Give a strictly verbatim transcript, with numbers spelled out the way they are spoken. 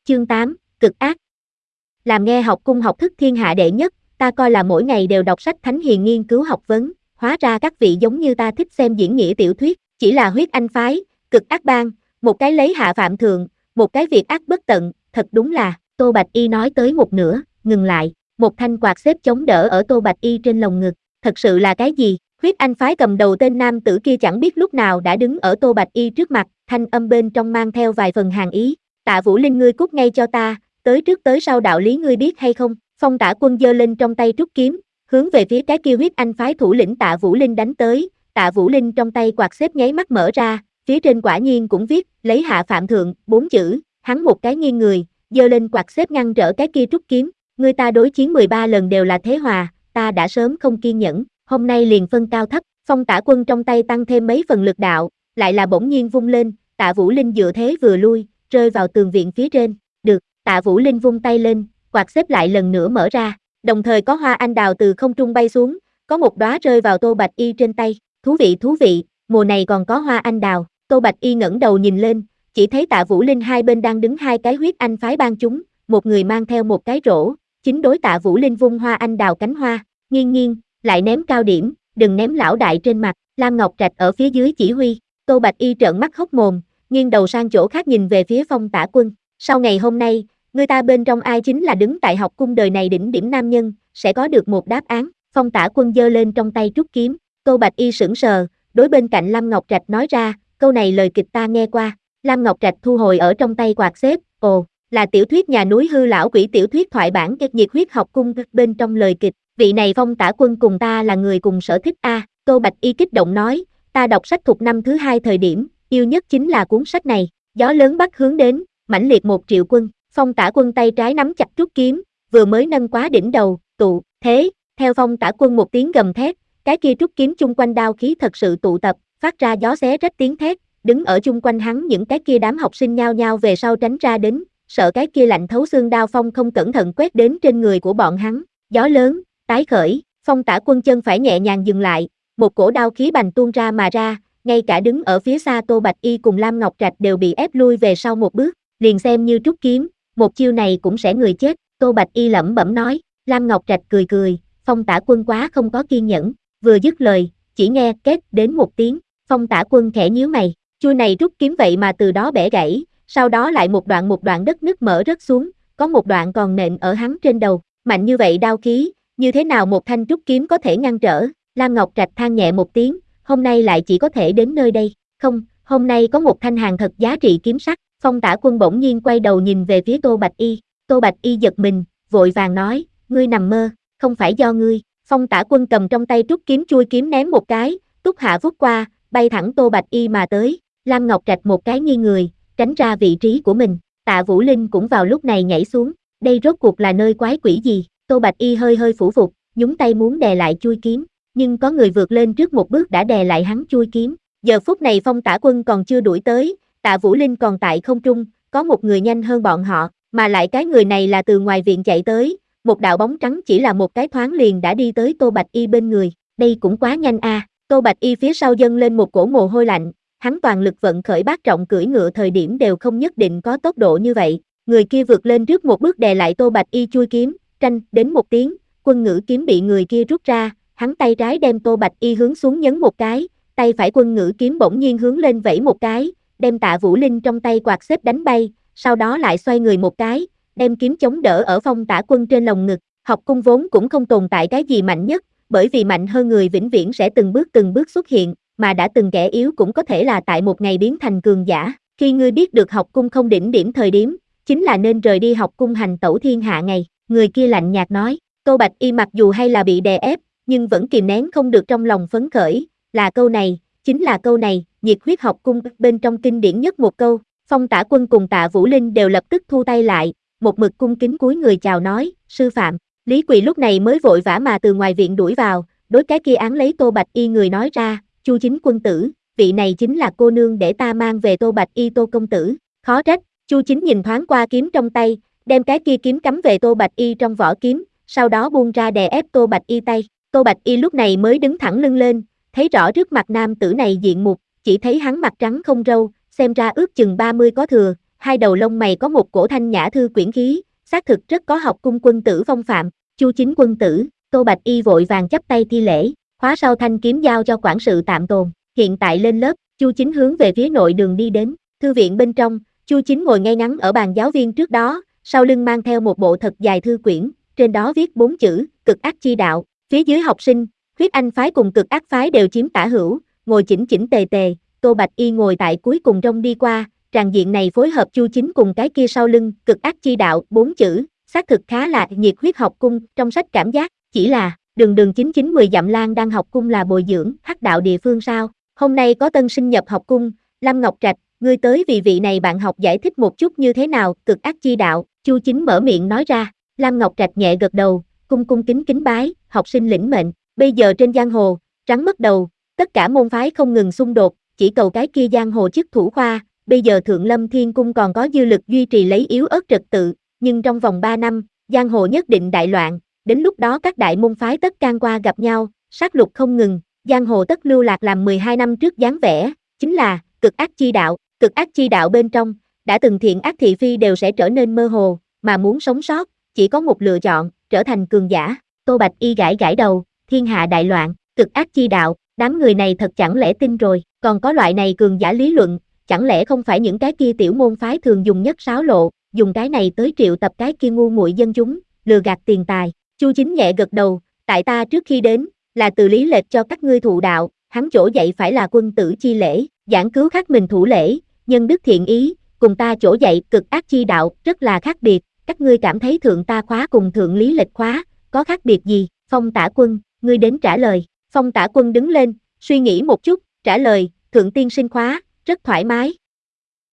Chương tám, cực ác. Làm nghe học cung học thức thiên hạ đệ nhất, ta coi là mỗi ngày đều đọc sách thánh hiền nghiên cứu học vấn, hóa ra các vị giống như ta thích xem diễn nghĩa tiểu thuyết, chỉ là huyết anh phái, cực ác bang, một cái lấy hạ phạm thượng, một cái việc ác bất tận, thật đúng là, Tô Bạch Y nói tới một nửa, ngừng lại, một thanh quạt xếp chống đỡ ở Tô Bạch Y trên lồng ngực, thật sự là cái gì? Huyết anh phái cầm đầu tên nam tử kia chẳng biết lúc nào đã đứng ở Tô Bạch Y trước mặt, thanh âm bên trong mang theo vài phần hàn ý, Tạ Vũ Linh ngươi cút ngay cho ta, tới trước tới sau đạo lý ngươi biết hay không? Phong Tả Quân giơ lên trong tay trúc kiếm, hướng về phía cái kia huyết anh phái thủ lĩnh Tạ Vũ Linh đánh tới, Tạ Vũ Linh trong tay quạt xếp nháy mắt mở ra, phía trên quả nhiên cũng viết, lấy hạ phạm thượng, bốn chữ, hắn một cái nghiêng người, giơ lên quạt xếp ngăn trở cái kia trúc kiếm, người ta đối chiến mười ba lần đều là thế hòa, ta đã sớm không kiên nhẫn, hôm nay liền phân cao thấp, Phong Tả Quân trong tay tăng thêm mấy phần lực đạo, lại là bỗng nhiên vung lên, Tạ Vũ Linh dựa thế vừa lui, rơi vào tường viện phía trên, được, Tạ Vũ Linh vung tay lên, quạt xếp lại lần nữa mở ra, đồng thời có hoa anh đào từ không trung bay xuống, có một đóa rơi vào Tô Bạch Y trên tay, thú vị thú vị, mùa này còn có hoa anh đào, Tô Bạch Y ngẩng đầu nhìn lên, chỉ thấy Tạ Vũ Linh hai bên đang đứng hai cái huyết anh phái bang chúng, một người mang theo một cái rổ, chính đối Tạ Vũ Linh vung hoa anh đào cánh hoa, nghiêng nghiêng, lại ném cao điểm, đừng ném lão đại trên mặt, Lam Ngọc Trạch ở phía dưới chỉ huy, Tô Bạch Y trợn mắt hốc mồm, nghiêng đầu sang chỗ khác nhìn về phía Phong Tả Quân, sau ngày hôm nay, người ta bên trong ai chính là đứng tại học cung đời này đỉnh điểm nam nhân, sẽ có được một đáp án, Phong Tả Quân giơ lên trong tay trúc kiếm, Tô Bạch Y sững sờ, đối bên cạnh Lam Ngọc Trạch nói ra, câu này lời kịch ta nghe qua, Lam Ngọc Trạch thu hồi ở trong tay quạt xếp, ồ, là tiểu thuyết nhà núi hư lão quỷ tiểu thuyết thoại bản kết nhiệt huyết học cung bên trong lời kịch, vị này Phong Tả Quân cùng ta là người cùng sở thích a, Tô Bạch Y kích động nói, ta đọc sách thuộc năm thứ hai thời điểm, yêu nhất chính là cuốn sách này, gió lớn bắc hướng đến, mãnh liệt một triệu quân, Phong Tả Quân tay trái nắm chặt trúc kiếm, vừa mới nâng quá đỉnh đầu, tụ, thế, theo Phong Tả Quân một tiếng gầm thét, cái kia trúc kiếm chung quanh đao khí thật sự tụ tập, phát ra gió xé rách tiếng thét, đứng ở chung quanh hắn những cái kia đám học sinh nhao nhao về sau tránh ra đến, sợ cái kia lạnh thấu xương đao phong không cẩn thận quét đến trên người của bọn hắn, gió lớn, tái khởi, Phong Tả Quân chân phải nhẹ nhàng dừng lại, một cổ đao khí bành tuôn ra mà ra, ngay cả đứng ở phía xa Tô Bạch Y cùng Lam Ngọc Trạch đều bị ép lui về sau một bước, liền xem như trúc kiếm, một chiêu này cũng sẽ người chết, Tô Bạch Y lẩm bẩm nói, Lam Ngọc Trạch cười cười, Phong Tả Quân quá không có kiên nhẫn, vừa dứt lời, chỉ nghe két đến một tiếng, Phong Tả Quân khẽ nhíu mày, chui này trúc kiếm vậy mà từ đó bẻ gãy, sau đó lại một đoạn một đoạn đất nứt mở rớt xuống, có một đoạn còn nện ở hắn trên đầu, mạnh như vậy đao khí, như thế nào một thanh trúc kiếm có thể ngăn trở, Lam Ngọc Trạch than nhẹ một tiếng, hôm nay lại chỉ có thể đến nơi đây, không, hôm nay có một thanh hàng thật giá trị kiếm sắt, Phong Tả Quân bỗng nhiên quay đầu nhìn về phía Tô Bạch Y, Tô Bạch Y giật mình, vội vàng nói, ngươi nằm mơ, không phải do ngươi, Phong Tả Quân cầm trong tay trúc kiếm chui kiếm ném một cái, túc hạ vút qua, bay thẳng Tô Bạch Y mà tới, Lam Ngọc Trạch một cái nghiêng người, tránh ra vị trí của mình, Tạ Vũ Linh cũng vào lúc này nhảy xuống, đây rốt cuộc là nơi quái quỷ gì, Tô Bạch Y hơi hơi phủ phục, nhúng tay muốn đè lại chui kiếm, nhưng có người vượt lên trước một bước đã đè lại hắn chui kiếm, giờ phút này Phong Tả Quân còn chưa đuổi tới, Tạ Vũ Linh còn tại không trung, có một người nhanh hơn bọn họ, mà lại cái người này là từ ngoài viện chạy tới, một đạo bóng trắng chỉ là một cái thoáng liền đã đi tới Tô Bạch Y bên người, đây cũng quá nhanh a, à. Tô Bạch Y phía sau dâng lên một cổ mồ hôi lạnh, hắn toàn lực vận khởi bát trọng cưỡi ngựa thời điểm đều không nhất định có tốc độ như vậy, người kia vượt lên trước một bước đè lại Tô Bạch Y chui kiếm, tranh đến một tiếng, quân ngữ kiếm bị người kia rút ra, hắn tay trái đem Tô Bạch Y hướng xuống nhấn một cái, tay phải quân ngữ kiếm bỗng nhiên hướng lên vẫy một cái, đem Tạ Vũ Linh trong tay quạt xếp đánh bay, sau đó lại xoay người một cái, đem kiếm chống đỡ ở Phong Tả Quân trên lồng ngực, học cung vốn cũng không tồn tại cái gì mạnh nhất, bởi vì mạnh hơn người vĩnh viễn sẽ từng bước từng bước xuất hiện, mà đã từng kẻ yếu cũng có thể là tại một ngày biến thành cường giả, khi ngươi biết được học cung không đỉnh điểm thời điểm, chính là nên rời đi học cung hành tẩu thiên hạ ngày, người kia lạnh nhạt nói, Tô Bạch Y mặc dù hay là bị đè ép, nhưng vẫn kìm nén không được trong lòng phấn khởi, là câu này, chính là câu này, nhiệt huyết học cung bên trong kinh điển nhất một câu, Phong Tả Quân cùng Tạ Vũ Linh đều lập tức thu tay lại, một mực cung kính cúi người chào nói, sư phạm, Lý Quỳ lúc này mới vội vã mà từ ngoài viện đuổi vào, đối cái kia án lấy Tô Bạch Y người nói ra, Chu Chính quân tử, vị này chính là cô nương để ta mang về Tô Bạch Y Tô công tử, khó trách, Chu Chính nhìn thoáng qua kiếm trong tay, đem cái kia kiếm cắm về Tô Bạch Y trong vỏ kiếm, sau đó buông ra đè ép Tô Bạch Y tay, Tô Bạch Y lúc này mới đứng thẳng lưng lên, thấy rõ trước mặt nam tử này diện mục, chỉ thấy hắn mặt trắng không râu, xem ra ước chừng ba mươi có thừa, hai đầu lông mày có một cổ thanh nhã thư quyển khí, xác thực rất có học cung quân tử phong phạm. Chu Chính quân tử. Tô Bạch Y vội vàng chắp tay thi lễ, khóa sau thanh kiếm giao cho quản sự tạm tồn. Hiện tại lên lớp, Chu Chính hướng về phía nội đường đi đến. Thư viện bên trong, Chu Chính ngồi ngay ngắn ở bàn giáo viên trước đó, sau lưng mang theo một bộ thật dài thư quyển, trên đó viết bốn chữ, cực ác chi đạo. Phía dưới học sinh, Huyết Anh phái cùng cực ác phái đều chiếm tả hữu, ngồi chỉnh chỉnh tề tề. Tô Bạch Y ngồi tại cuối cùng rông đi qua, tràng diện này phối hợp Chu Chính cùng cái kia sau lưng, cực ác chi đạo, bốn chữ, xác thực khá là nhiệt huyết học cung, trong sách cảm giác, chỉ là, đường đường chín chín mười dặm Lan đang học cung là bồi dưỡng, hắc đạo địa phương sao? Hôm nay có tân sinh nhập học cung, Lâm Ngọc Trạch, ngươi tới vì vị này bạn học giải thích một chút như thế nào, cực ác chi đạo, Chu Chính mở miệng nói ra. Lâm Ngọc Trạch nhẹ gật đầu, cung cung kính kính bái, học sinh lĩnh mệnh. Bây giờ trên giang hồ, rắn mất đầu, tất cả môn phái không ngừng xung đột, chỉ cầu cái kia giang hồ chức thủ khoa. Bây giờ Thượng Lâm Thiên Cung còn có dư lực duy trì lấy yếu ớt trật tự, nhưng trong vòng ba năm, giang hồ nhất định đại loạn, đến lúc đó các đại môn phái tất can qua gặp nhau, sát lục không ngừng, giang hồ tất lưu lạc làm mười hai năm trước dáng vẻ, chính là cực ác chi đạo. Cực ác chi đạo bên trong, đã từng thiện ác thị phi đều sẽ trở nên mơ hồ, mà muốn sống sót, chỉ có một lựa chọn, trở thành cường giả. Tô Bạch Y gãi gãi đầu, thiên hạ đại loạn, cực ác chi đạo, đám người này thật chẳng lẽ tin rồi, còn có loại này cường giả lý luận, chẳng lẽ không phải những cái kia tiểu môn phái thường dùng nhất sáo lộ, dùng cái này tới triệu tập cái kia ngu muội dân chúng, lừa gạt tiền tài. Chu Chính nhẹ gật đầu, tại ta trước khi đến, là từ lý lệch cho các ngươi thụ đạo, hắn chỗ dạy phải là quân tử chi lễ, giảng cứu khác mình thủ lễ, nhân đức thiện ý, cùng ta chỗ dạy cực ác chi đạo, rất là khác biệt, các ngươi cảm thấy thượng ta khóa cùng thượng lý lệch khóa, có khác biệt gì? Phong Tả Quân, ngươi đến trả lời. Phong Tả Quân đứng lên, suy nghĩ một chút, trả lời, thượng tiên sinh khóa, rất thoải mái,